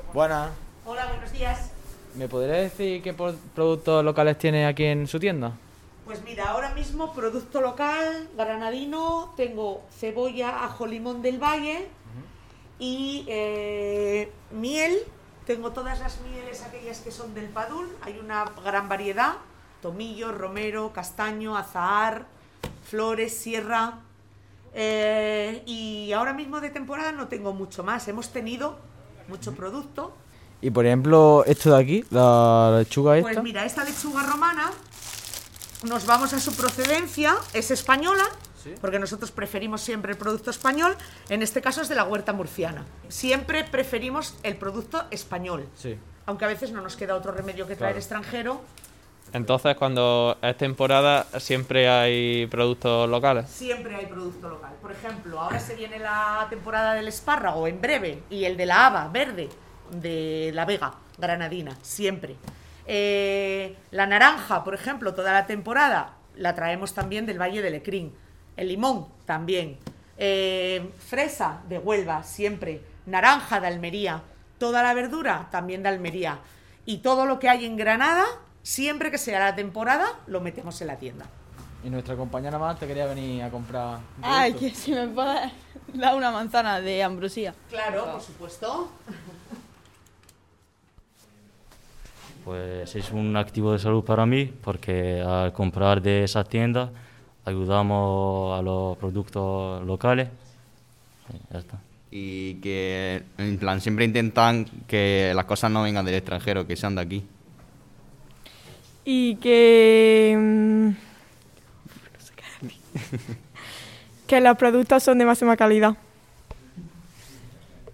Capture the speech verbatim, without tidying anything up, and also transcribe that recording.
Buenas. Hola, buenos días. ¿Me podría decir qué por- productos locales tiene aquí en su tienda? Pues mira, ahora mismo producto local, granadino, tengo cebolla, ajo, limón del Valle y eh, miel. Tengo todas las mieles, aquellas que son del Padul, hay una gran variedad, tomillo, romero, castaño, azahar, flores, sierra. Eh, y ahora mismo de temporada no tengo mucho más, hemos tenido mucho producto. Y por ejemplo, esto de aquí, la lechuga esta. Pues mira, esta lechuga romana, nos vamos a su procedencia, es española, ¿Sí? porque nosotros preferimos siempre el producto español, en este caso es de la huerta murciana. Siempre preferimos el producto español, Sí. aunque a veces no nos queda otro remedio que traer Claro. extranjero. Entonces, cuando es temporada, siempre hay productos locales. Siempre hay producto local. Por ejemplo, ahora se viene la temporada del espárrago en breve y el de la haba verde de la Vega granadina, siempre. Eh, la naranja, por ejemplo, toda la temporada la traemos también del Valle de Lecrín. El limón también. Eh, fresa de Huelva, siempre. Naranja de Almería. Toda la verdura también de Almería. Y todo lo que hay en Granada, siempre que sea la temporada, lo metemos en la tienda. Y nuestra compañera más te quería venir a comprar. un Ay, producto. que si me puedes dar una manzana de ambrosía. Claro, por supuesto. Pues es un activo de salud para mí porque al comprar de esa tienda ayudamos a los productos locales. Sí, ya está. Y que en plan siempre intentan que las cosas no vengan del extranjero, que sean de aquí. Y que... mm, que los productos son de máxima calidad.